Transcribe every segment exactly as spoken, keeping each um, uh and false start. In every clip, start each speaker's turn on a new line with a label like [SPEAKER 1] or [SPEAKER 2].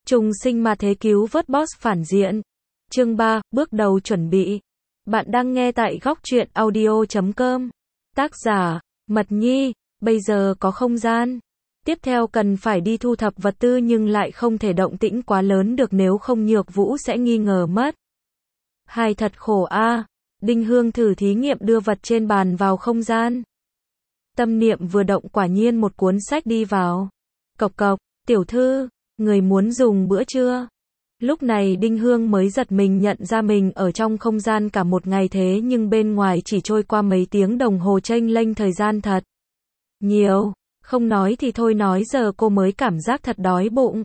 [SPEAKER 1] Trùng sinh mà thế cứu vớt boss phản diện. Chương ba, bước đầu chuẩn bị. Bạn đang nghe tại góc truyện audio chấm com. Tác giả, Mật Nhi. Bây giờ có không gian. Tiếp theo cần phải đi thu thập vật tư nhưng lại không thể động tĩnh quá lớn được nếu không Nhược Vũ sẽ nghi ngờ mất. Hai thật khổ a. À. Đinh Hương thử thí nghiệm đưa vật trên bàn vào không gian. Tâm niệm vừa động quả nhiên một cuốn sách đi vào. Cộc cộc, tiểu thư, người muốn dùng bữa trưa. Lúc này Đinh Hương mới giật mình nhận ra mình ở trong không gian cả một ngày thế nhưng bên ngoài chỉ trôi qua mấy tiếng đồng hồ chênh lênh thời gian thật nhiều. Không nói thì thôi nói giờ cô mới cảm giác thật đói bụng.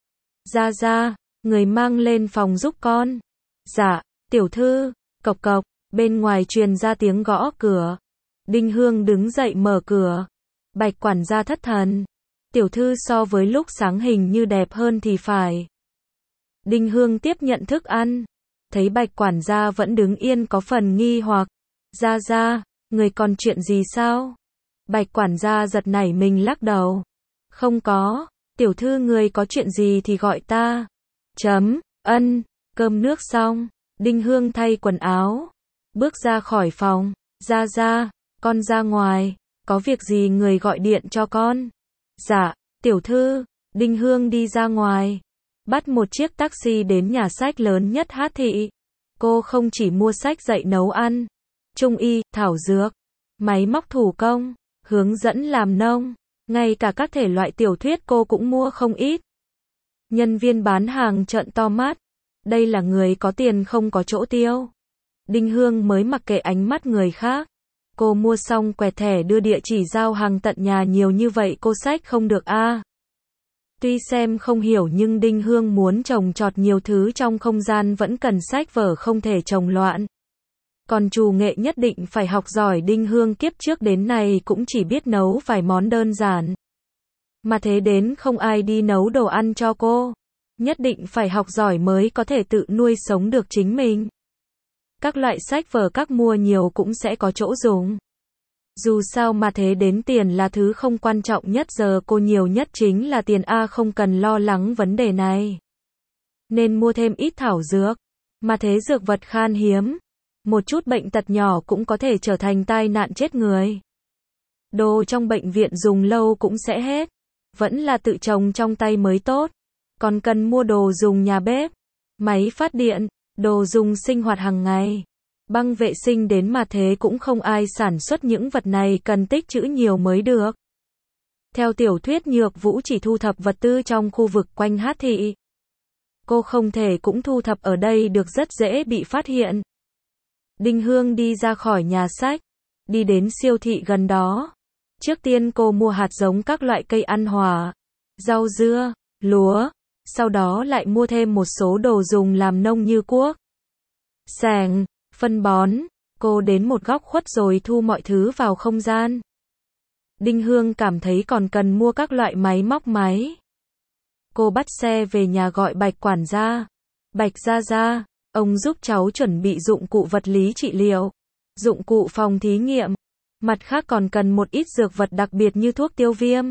[SPEAKER 1] Ra ra, người mang lên phòng giúp con. Dạ, tiểu thư, cộc cộc, bên ngoài truyền ra tiếng gõ cửa. Đinh Hương đứng dậy mở cửa. Bạch quản gia thất thần. Tiểu thư so với lúc sáng hình như đẹp hơn thì phải. Đinh Hương tiếp nhận thức ăn. Thấy Bạch quản gia vẫn đứng yên có phần nghi hoặc. Ra ra, người còn chuyện gì sao? Bạch quản gia giật nảy mình lắc đầu. Không có, tiểu thư người có chuyện gì thì gọi ta. Chấm, ân, cơm nước xong. Đinh Hương thay quần áo. Bước ra khỏi phòng. Ra ra, con ra ngoài. Có việc gì người gọi điện cho con? Dạ, tiểu thư. Đinh Hương đi ra ngoài. Bắt một chiếc taxi đến nhà sách lớn nhất Hát Thị. Cô không chỉ mua sách dạy nấu ăn, trung y, thảo dược, máy móc thủ công, hướng dẫn làm nông, ngay cả các thể loại tiểu thuyết cô cũng mua không ít. Nhân viên bán hàng trợn to mắt. Đây là người có tiền không có chỗ tiêu. Đinh Hương mới mặc kệ ánh mắt người khác. Cô mua xong quẹt thẻ đưa địa chỉ giao hàng tận nhà nhiều như vậy cô xách không được a. À. Tuy xem không hiểu nhưng Đinh Hương muốn trồng trọt nhiều thứ trong không gian vẫn cần sách vở không thể trồng loạn. Còn chủ nghệ nhất định phải học giỏi. Đinh Hương kiếp trước đến nay cũng chỉ biết nấu vài món đơn giản. Mà thế đến không ai đi nấu đồ ăn cho cô. Nhất định phải học giỏi mới có thể tự nuôi sống được chính mình. Các loại sách vở các mua nhiều cũng sẽ có chỗ dùng. Dù sao mà thế đến tiền là thứ không quan trọng nhất giờ cô nhiều nhất chính là tiền a không cần lo lắng vấn đề này. Nên mua thêm ít thảo dược. Mà thế dược vật khan hiếm. Một chút bệnh tật nhỏ cũng có thể trở thành tai nạn chết người. Đồ trong bệnh viện dùng lâu cũng sẽ hết. Vẫn là tự trồng trong tay mới tốt. Còn cần mua đồ dùng nhà bếp, máy phát điện, đồ dùng sinh hoạt hàng ngày. Băng vệ sinh đến mà thế cũng không ai sản xuất những vật này cần tích trữ nhiều mới được. Theo tiểu thuyết Nhược Vũ chỉ thu thập vật tư trong khu vực quanh Hát Thị. Cô không thể cũng thu thập ở đây được rất dễ bị phát hiện. Đinh Hương đi ra khỏi nhà sách, đi đến siêu thị gần đó. Trước tiên cô mua hạt giống các loại cây ăn quả, rau dưa, lúa, sau đó lại mua thêm một số đồ dùng làm nông như cuốc, xẻng, phân bón. Cô đến một góc khuất rồi thu mọi thứ vào không gian. Đinh Hương cảm thấy còn cần mua các loại máy móc máy. Cô bắt xe về nhà gọi Bạch quản gia. Bạch gia gia, ông giúp cháu chuẩn bị dụng cụ vật lý trị liệu, dụng cụ phòng thí nghiệm. Mặt khác còn cần một ít dược vật đặc biệt như thuốc tiêu viêm,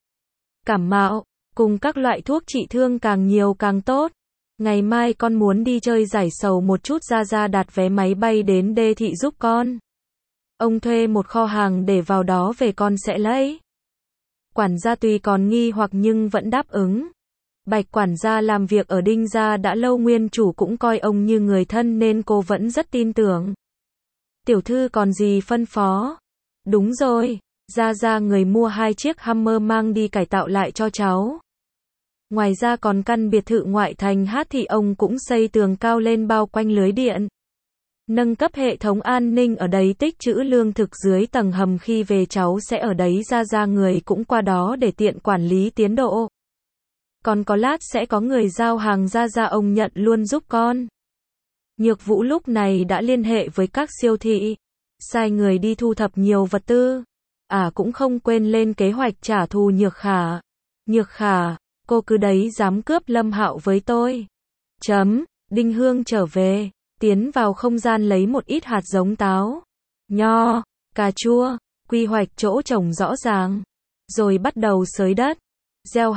[SPEAKER 1] cảm mạo, cùng các loại thuốc trị thương càng nhiều càng tốt. Ngày mai con muốn đi chơi giải sầu một chút ra ra đặt vé máy bay đến Đê Thị giúp con. Ông thuê một kho hàng để vào đó về con sẽ lấy. Quản gia tuy còn nghi hoặc nhưng vẫn đáp ứng. Bạch quản gia làm việc ở Đinh gia đã lâu nguyên chủ cũng coi ông như người thân nên cô vẫn rất tin tưởng. Tiểu thư còn gì phân phó? Đúng rồi, ra ra người mua hai chiếc Hummer mang đi cải tạo lại cho cháu. Ngoài ra còn căn biệt thự ngoại thành Hát Thị ông cũng xây tường cao lên bao quanh lưới điện. Nâng cấp hệ thống an ninh ở đấy tích trữ lương thực dưới tầng hầm khi về cháu sẽ ở đấy ra ra người cũng qua đó để tiện quản lý tiến độ. Còn có lát sẽ có người giao hàng ra ra ông nhận luôn giúp con. Nhược Vũ lúc này đã liên hệ với các siêu thị, sai người đi thu thập nhiều vật tư. À cũng không quên lên kế hoạch trả thù Nhược Khả. Nhược Khả, cô cứ đấy dám cướp Lâm Hạo với tôi. Chấm, Đinh Hương trở về, tiến vào không gian lấy một ít hạt giống táo, nho, cà chua, quy hoạch chỗ trồng rõ ràng. Rồi bắt đầu xới đất, gieo hạt,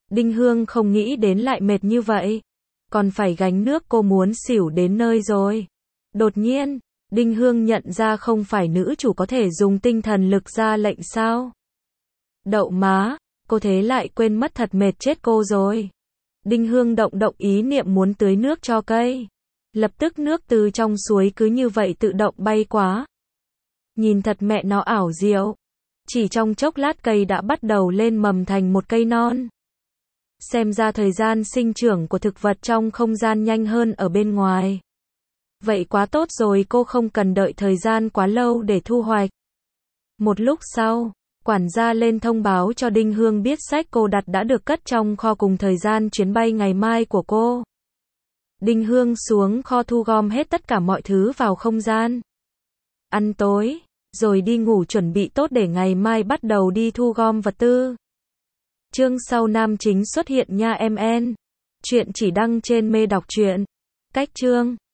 [SPEAKER 1] Đinh Hương không nghĩ đến lại mệt như vậy. Còn phải gánh nước, cô muốn xỉu đến nơi rồi. Đột nhiên, Đinh Hương nhận ra không phải nữ chủ có thể dùng tinh thần lực ra lệnh sao? Đậu má, cô thế lại quên mất, thật mệt chết cô rồi. Đinh Hương động động ý niệm muốn tưới nước cho cây. Lập tức nước từ trong suối cứ như vậy tự động bay quá. Nhìn thật mẹ nó ảo diệu. Chỉ trong chốc lát cây đã bắt đầu lên mầm thành một cây non. Xem ra thời gian sinh trưởng của thực vật trong không gian nhanh hơn ở bên ngoài. Vậy quá tốt rồi, cô không cần đợi thời gian quá lâu để thu hoạch. Một lúc sau, quản gia lên thông báo cho Đinh Hương biết sách cô đặt đã được cất trong kho cùng thời gian chuyến bay ngày mai của cô. Đinh Hương xuống kho thu gom hết tất cả mọi thứ vào không gian. Ăn tối, rồi đi ngủ chuẩn bị tốt để ngày mai bắt đầu đi thu gom vật tư. Chương sau nam chính xuất hiện nha em en. Chuyện chỉ đăng trên Mê Đọc Truyện. Cách chương